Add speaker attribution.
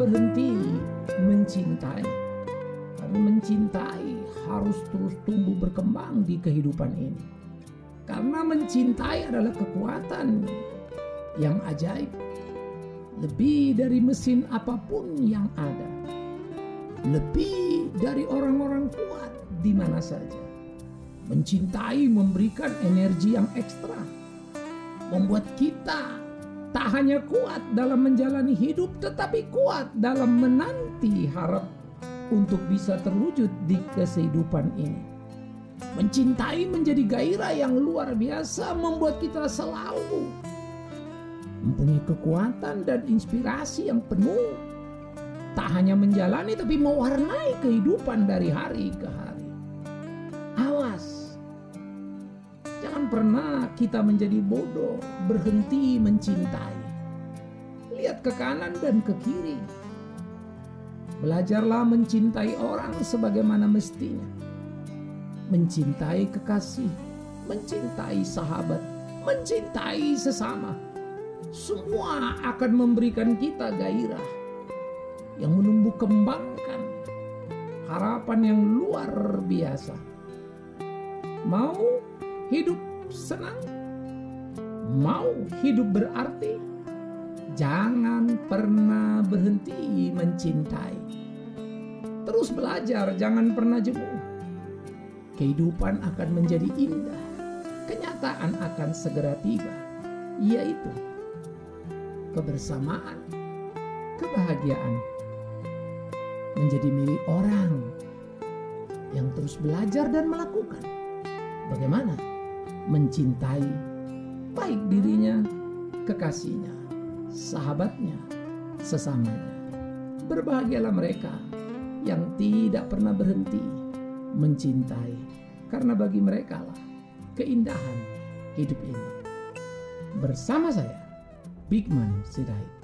Speaker 1: berhenti mencintai. Karena mencintai harus terus tumbuh berkembang di kehidupan ini. Karena mencintai adalah kekuatan yang ajaib. Lebih dari mesin apapun yang ada. Lebih dari orang-orang kuat di mana saja. Mencintai memberikan energi yang ekstra. Membuat kita tak hanya kuat dalam menjalani hidup, tetapi kuat dalam menanti harap untuk bisa terwujud di kehidupan ini. Mencintai menjadi gairah yang luar biasa, membuat kita selalu mempunyai kekuatan dan inspirasi yang penuh. Tak hanya menjalani, tapi mewarnai kehidupan dari hari ke hari. Awas, jangan pernah kita menjadi bodoh, berhenti mencintai. Lihat ke kanan dan ke kiri. Belajarlah mencintai orang sebagaimana mestinya. Mencintai kekasih, mencintai sahabat, mencintai sesama. Semua akan memberikan kita gairah yang menumbuh kembangkan harapan yang luar biasa. Mau hidup senang? Mau hidup berarti? Jangan pernah berhenti mencintai. Terus belajar, jangan pernah jemu. Kehidupan akan menjadi indah. Kenyataan akan segera tiba, yaitu kebersamaan, kebahagiaan menjadi milik orang yang terus belajar dan melakukan bagaimana mencintai baik dirinya, kekasihnya, sahabatnya, sesamanya. Berbahagialah mereka yang tidak pernah berhenti mencintai, karena bagi mereka lah keindahan hidup ini. Bersama saya, Bigman Sirait.